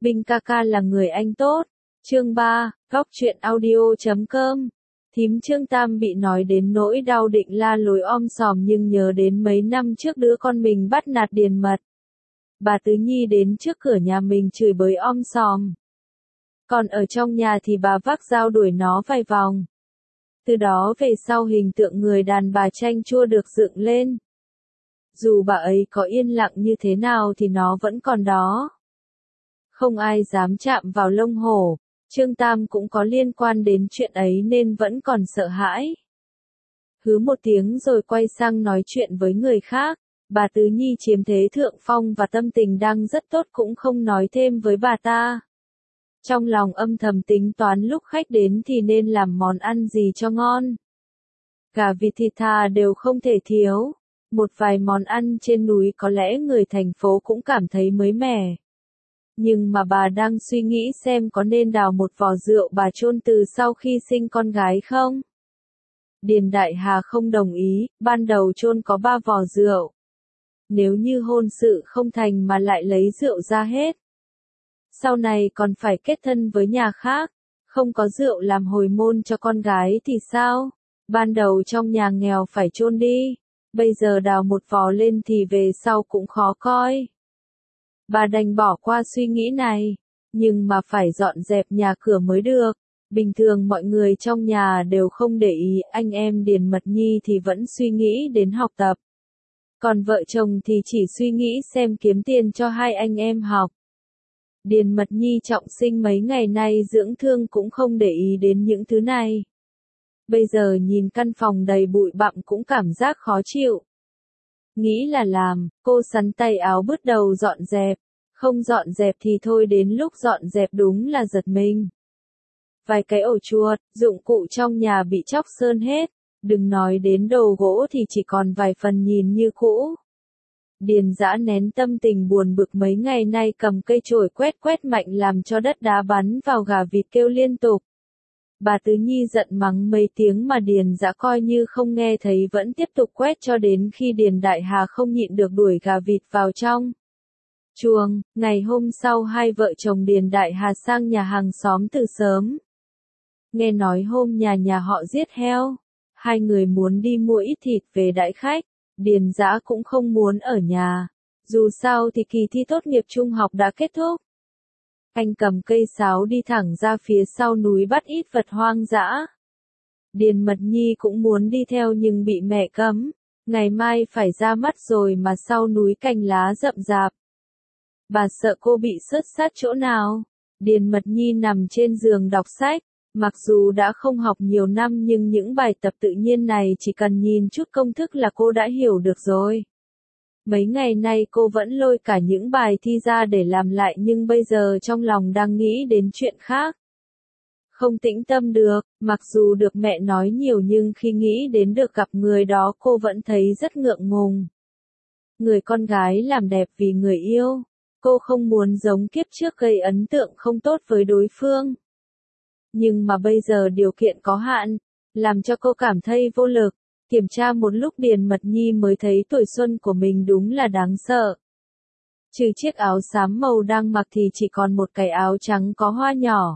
Vinh ca ca là người anh tốt. Chương 3, góc truyện audio.com. Thím Trương Tam bị nói đến nỗi đau định la lối om sòm nhưng nhớ đến mấy năm trước đứa con mình bắt nạt Điền Mật. Bà Tứ Nhi đến trước cửa nhà mình chửi bới om sòm. Còn ở trong nhà thì bà vác dao đuổi nó vài vòng. Từ đó về sau hình tượng người đàn bà chanh chua được dựng lên. Dù bà ấy có yên lặng như thế nào thì nó vẫn còn đó. Không ai dám chạm vào lông hổ. Trương Tam cũng có liên quan đến chuyện ấy nên vẫn còn sợ hãi. Hứ một tiếng rồi quay sang nói chuyện với người khác. Bà Tứ Nhi chiếm thế thượng phong và tâm tình đang rất tốt cũng không nói thêm với bà ta. Trong lòng âm thầm tính toán lúc khách đến thì nên làm món ăn gì cho ngon. Gà vịt thịt thà đều không thể thiếu. Một vài món ăn trên núi có lẽ người thành phố cũng cảm thấy mới mẻ. Nhưng mà bà đang suy nghĩ xem có nên đào một vò rượu bà chôn từ sau khi sinh con gái không? Điền Đại Hà không đồng ý, ban đầu chôn có 3 vò rượu. Nếu như hôn sự không thành mà lại lấy rượu ra hết. Sau này còn phải kết thân với nhà khác, không có rượu làm hồi môn cho con gái thì sao? Ban đầu trong nhà nghèo phải chôn đi, bây giờ đào một vò lên thì về sau cũng khó coi. Bà đành bỏ qua suy nghĩ này, nhưng mà phải dọn dẹp nhà cửa mới được. Bình thường mọi người trong nhà đều không để ý, anh em Điền Mật Nhi thì vẫn suy nghĩ đến học tập. Còn vợ chồng thì chỉ suy nghĩ xem kiếm tiền cho hai anh em học. Điền Mật Nhi trọng sinh mấy ngày nay dưỡng thương cũng không để ý đến những thứ này. Bây giờ nhìn căn phòng đầy bụi bặm cũng cảm giác khó chịu. Nghĩ là làm, cô sắn tay áo bước đầu dọn dẹp. Không dọn dẹp thì thôi, đến lúc dọn dẹp đúng là giật mình. Vài cái ổ chuột, dụng cụ trong nhà bị chóc sơn hết. Đừng nói đến đồ gỗ thì chỉ còn vài phần nhìn như cũ. Điền Dã nén tâm tình buồn bực mấy ngày nay cầm cây chổi quét quét mạnh làm cho đất đá bắn vào gà vịt kêu liên tục. Bà Tứ Nhi giận mắng mấy tiếng mà Điền Dã coi như không nghe thấy vẫn tiếp tục quét cho đến khi Điền Đại Hà không nhịn được đuổi gà vịt vào trong chuồng. Ngày hôm sau hai vợ chồng Điền Đại Hà sang nhà hàng xóm từ sớm. Nghe nói hôm nhà họ giết heo. Hai người muốn đi mua ít thịt về đãi khách. Điền Dã cũng không muốn ở nhà. Dù sao thì kỳ thi tốt nghiệp trung học đã kết thúc. Anh cầm cây sáo đi thẳng ra phía sau núi bắt ít vật hoang dã. Điền Mật Nhi cũng muốn đi theo nhưng bị mẹ cấm. Ngày mai phải ra mắt rồi mà sau núi cành lá rậm rạp. Bà sợ cô bị sứt sát chỗ nào. Điền Mật Nhi nằm trên giường đọc sách. Mặc dù đã không học nhiều năm nhưng những bài tập tự nhiên này chỉ cần nhìn chút công thức là cô đã hiểu được rồi. Mấy ngày nay cô vẫn lôi cả những bài thi ra để làm lại nhưng bây giờ trong lòng đang nghĩ đến chuyện khác. Không tĩnh tâm được, mặc dù được mẹ nói nhiều nhưng khi nghĩ đến được gặp người đó cô vẫn thấy rất ngượng ngùng. Người con gái làm đẹp vì người yêu, cô không muốn giống kiếp trước gây ấn tượng không tốt với đối phương. Nhưng mà bây giờ điều kiện có hạn, làm cho cô cảm thấy vô lực. Kiểm tra một lúc Điền Mật Nhi mới thấy tuổi xuân của mình đúng là đáng sợ. Trừ chiếc áo xám màu đang mặc thì chỉ còn một cái áo trắng có hoa nhỏ.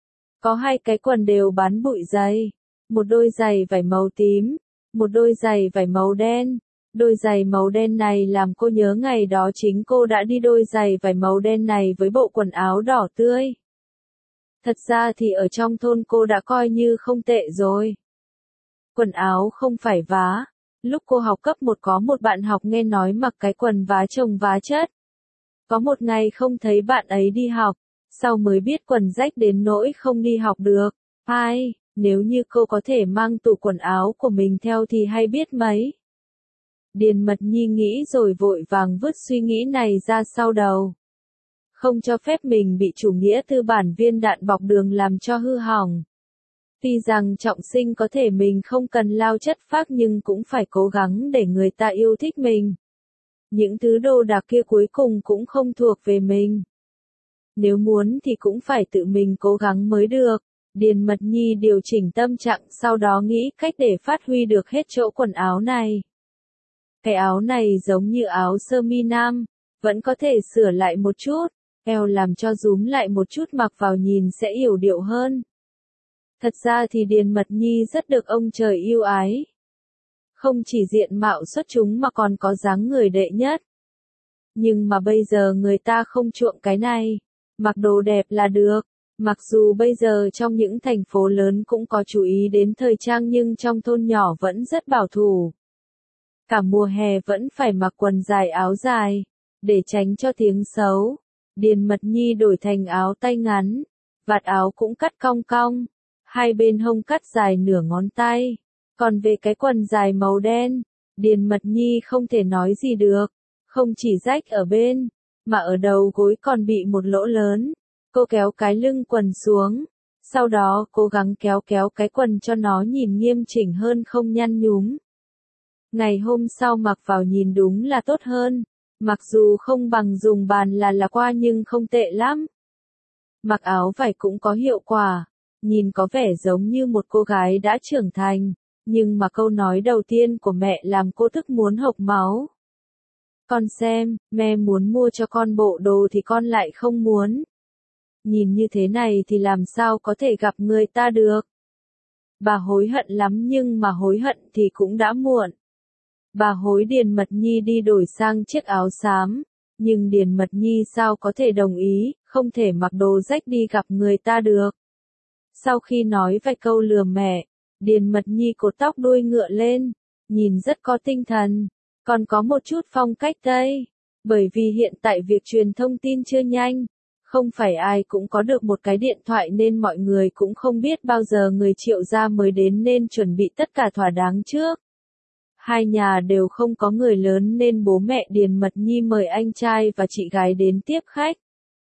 Có hai cái quần đều bán bụi giày. Một đôi giày vải màu tím, một đôi giày vải màu đen. Đôi giày màu đen này làm cô nhớ ngày đó chính cô đã đi đôi giày vải màu đen này với bộ quần áo đỏ tươi. Thật ra thì ở trong thôn cô đã coi như không tệ rồi. Quần áo không phải vá. Lúc cô học cấp 1 có một bạn học nghe nói mặc cái quần vá chồng vá chất. Có một ngày không thấy bạn ấy đi học, sau mới biết quần rách đến nỗi không đi học được. Ai, nếu như cô có thể mang tủ quần áo của mình theo thì hay biết mấy. Điền Mật Nhi nghĩ rồi vội vàng vứt suy nghĩ này ra sau đầu. Không cho phép mình bị chủ nghĩa tư bản viên đạn bọc đường làm cho hư hỏng. Tuy rằng trọng sinh có thể mình không cần lao chất phác nhưng cũng phải cố gắng để người ta yêu thích mình. Những thứ đồ đạc kia cuối cùng cũng không thuộc về mình. Nếu muốn thì cũng phải tự mình cố gắng mới được. Điền Mật Nhi điều chỉnh tâm trạng sau đó nghĩ cách để phát huy được hết chỗ quần áo này. Cái áo này giống như áo sơ mi nam, vẫn có thể sửa lại một chút. eo làm cho rúm lại một chút mặc vào nhìn sẽ yểu điệu hơn. Thật ra thì Điền Mật Nhi rất được ông trời yêu ái. Không chỉ diện mạo xuất chúng mà còn có dáng người đệ nhất. Nhưng mà bây giờ người ta không chuộng cái này, mặc đồ đẹp là được. Mặc dù bây giờ trong những thành phố lớn cũng có chú ý đến thời trang nhưng trong thôn nhỏ vẫn rất bảo thủ. Cả mùa hè vẫn phải mặc quần dài áo dài, để tránh cho tiếng xấu. Điền Mật Nhi đổi thành áo tay ngắn, vạt áo cũng cắt cong cong, hai bên hông cắt dài nửa ngón tay. Còn về cái quần dài màu đen, Điền Mật Nhi không thể nói gì được, không chỉ rách ở bên, mà ở đầu gối còn bị một lỗ lớn. Cô kéo cái lưng quần xuống, sau đó cố gắng kéo cái quần cho nó nhìn nghiêm chỉnh hơn không nhăn nhúm. Ngày hôm sau mặc vào nhìn đúng là tốt hơn, mặc dù không bằng dùng bàn là qua nhưng không tệ lắm. Mặc áo vải cũng có hiệu quả, nhìn có vẻ giống như một cô gái đã trưởng thành, nhưng mà câu nói đầu tiên của mẹ làm cô tức muốn hộc máu. Con xem, mẹ muốn mua cho con bộ đồ thì con lại không muốn. Nhìn như thế này thì làm sao có thể gặp người ta được. Bà hối hận lắm nhưng mà hối hận thì cũng đã muộn. Bà hối Điền Mật Nhi đi đổi sang chiếc áo xám, nhưng Điền Mật Nhi sao có thể đồng ý, không thể mặc đồ rách đi gặp người ta được. Sau khi nói vài câu lừa mẹ, Điền Mật Nhi cột tóc đuôi ngựa lên, nhìn rất có tinh thần, còn có một chút phong cách Tây, bởi vì hiện tại việc truyền thông tin chưa nhanh. Không phải ai cũng có được một cái điện thoại nên mọi người cũng không biết bao giờ người Triệu gia mới đến nên chuẩn bị tất cả thỏa đáng trước. Hai nhà đều không có người lớn nên bố mẹ Điền Mật Nhi mời anh trai và chị gái đến tiếp khách.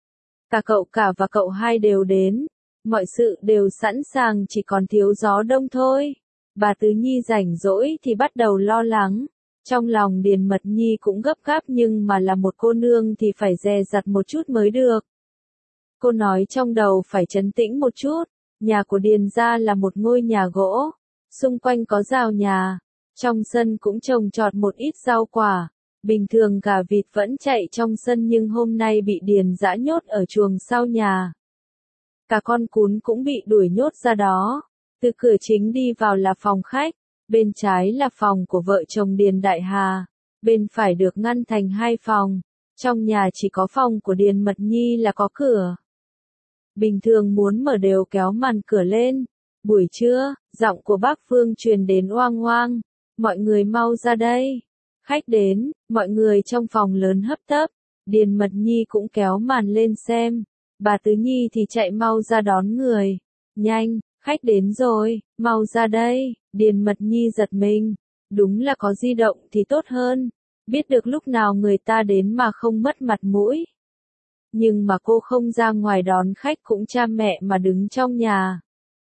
Cả cậu cả và cậu hai đều đến, mọi sự đều sẵn sàng chỉ còn thiếu gió đông thôi. Bà Tứ Nhi rảnh rỗi thì bắt đầu lo lắng. Trong lòng Điền Mật Nhi cũng gấp gáp nhưng mà là một cô nương thì phải dè dặt một chút mới được. Cô nói trong đầu phải trấn tĩnh một chút, nhà của Điền gia là một ngôi nhà gỗ, xung quanh có rào nhà, trong sân cũng trồng trọt một ít rau quả, bình thường gà vịt vẫn chạy trong sân nhưng hôm nay bị Điền Dã nhốt ở chuồng sau nhà. Cả con cún cũng bị đuổi nhốt ra đó, từ cửa chính đi vào là phòng khách, bên trái là phòng của vợ chồng Điền Đại Hà, bên phải được ngăn thành hai phòng, trong nhà chỉ có phòng của Điền Mật Nhi là có cửa. Bình thường muốn mở đều kéo màn cửa lên. Buổi trưa, giọng của bác Phương truyền đến oang oang. Mọi người mau ra đây. Khách đến, mọi người trong phòng lớn hấp tấp. Điền Mật Nhi cũng kéo màn lên xem. Bà Tứ Nhi thì chạy mau ra đón người. Nhanh, khách đến rồi, mau ra đây. Điền Mật Nhi giật mình. Đúng là có di động thì tốt hơn. Biết được lúc nào người ta đến mà không mất mặt mũi. Nhưng mà cô không ra ngoài đón khách cũng cha mẹ mà đứng trong nhà.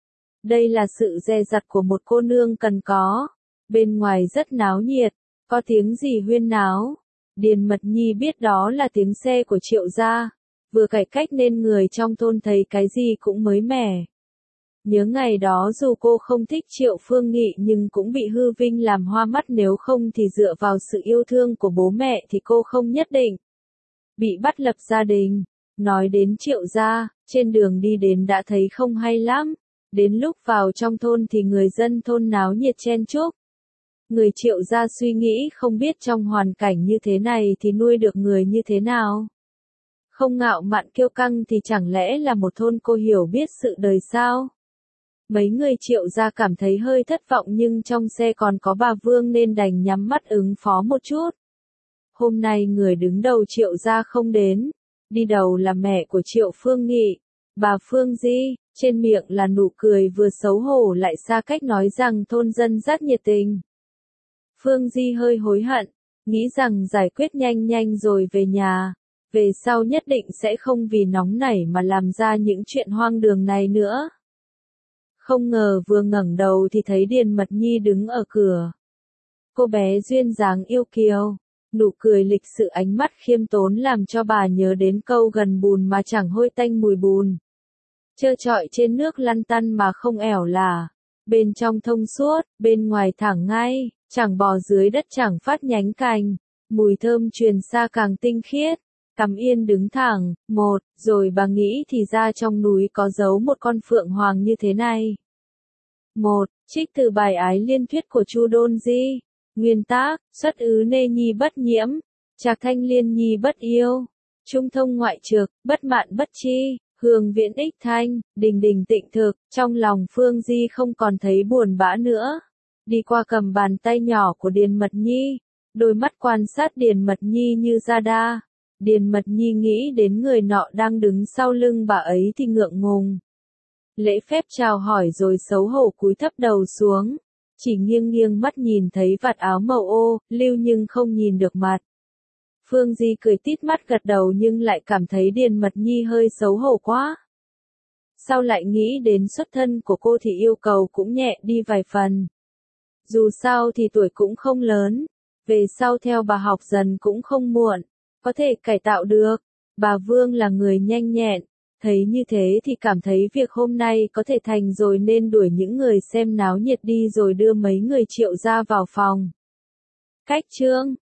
Đây là sự dè dặt của một cô nương cần có. Bên ngoài rất náo nhiệt, có tiếng gì huyên náo. Điền Mật Nhi biết đó là tiếng xe của Triệu gia. Vừa cải cách nên người trong thôn thấy cái gì cũng mới mẻ. Nhớ ngày đó dù cô không thích Triệu Phương Nghị nhưng cũng bị hư vinh làm hoa mắt, nếu không thì dựa vào sự yêu thương của bố mẹ thì cô không nhất định bị bắt lập gia đình. Nói đến Triệu gia, trên đường đi đến đã thấy không hay lắm. Đến lúc vào trong thôn thì người dân thôn náo nhiệt chen chúc. Người Triệu gia suy nghĩ không biết trong hoàn cảnh như thế này thì nuôi được người như thế nào. Không ngạo mạn kiêu căng thì chẳng lẽ là một thôn cô hiểu biết sự đời sao? Mấy người Triệu gia cảm thấy hơi thất vọng nhưng trong xe còn có bà Vương nên đành nhắm mắt ứng phó một chút. Hôm nay người đứng đầu Triệu gia không đến, đi đầu là mẹ của Triệu Phương Nghị, bà Phương Di, trên miệng là nụ cười vừa xấu hổ lại xa cách nói rằng thôn dân rất nhiệt tình. Phương Di hơi hối hận, nghĩ rằng giải quyết nhanh nhanh rồi về nhà, về sau nhất định sẽ không vì nóng nảy mà làm ra những chuyện hoang đường này nữa. Không ngờ vừa ngẩng đầu thì thấy Điền Mật Nhi đứng ở cửa. Cô bé duyên dáng yêu kiều, nụ cười lịch sự, ánh mắt khiêm tốn làm cho bà nhớ đến câu gần bùn mà chẳng hôi tanh mùi bùn. Trơ trọi trên nước lăn tăn mà không ẻo lả, bên trong thông suốt, bên ngoài thẳng ngay, chẳng bò dưới đất chẳng phát nhánh cành, mùi thơm truyền xa càng tinh khiết. Cắm Yên đứng thẳng, rồi bà nghĩ thì ra trong núi có giấu một con phượng hoàng như thế này. Trích từ bài Ái Liên Thuyết của Chu Đôn Di. Nguyên tác, xuất ứ nê nhi bất nhiễm, trạc thanh liên nhi bất yêu, trung thông ngoại trực, bất mạn bất chi, hương viễn ích thanh, đình đình tịnh thực, trong lòng Phương Di không còn thấy buồn bã nữa. Đi qua cầm bàn tay nhỏ của Điền Mật Nhi, đôi mắt quan sát Điền Mật Nhi như ra đa. Điền Mật Nhi nghĩ đến người nọ đang đứng sau lưng bà ấy thì ngượng ngùng. Lễ phép chào hỏi rồi xấu hổ cúi thấp đầu xuống, chỉ nghiêng nghiêng mắt nhìn thấy vạt áo màu ô, lưu nhưng không nhìn được mặt. Phương Di cười tít mắt gật đầu nhưng lại cảm thấy Điền Mật Nhi hơi xấu hổ quá. Sau lại nghĩ đến xuất thân của cô thì yêu cầu cũng nhẹ đi vài phần. Dù sao thì tuổi cũng không lớn, về sau theo bà học dần cũng không muộn, có thể cải tạo được. Bà Vương là người nhanh nhẹn, thấy như thế thì cảm thấy việc hôm nay có thể thành rồi nên đuổi những người xem náo nhiệt đi rồi đưa mấy người Triệu gia vào phòng. Cách chương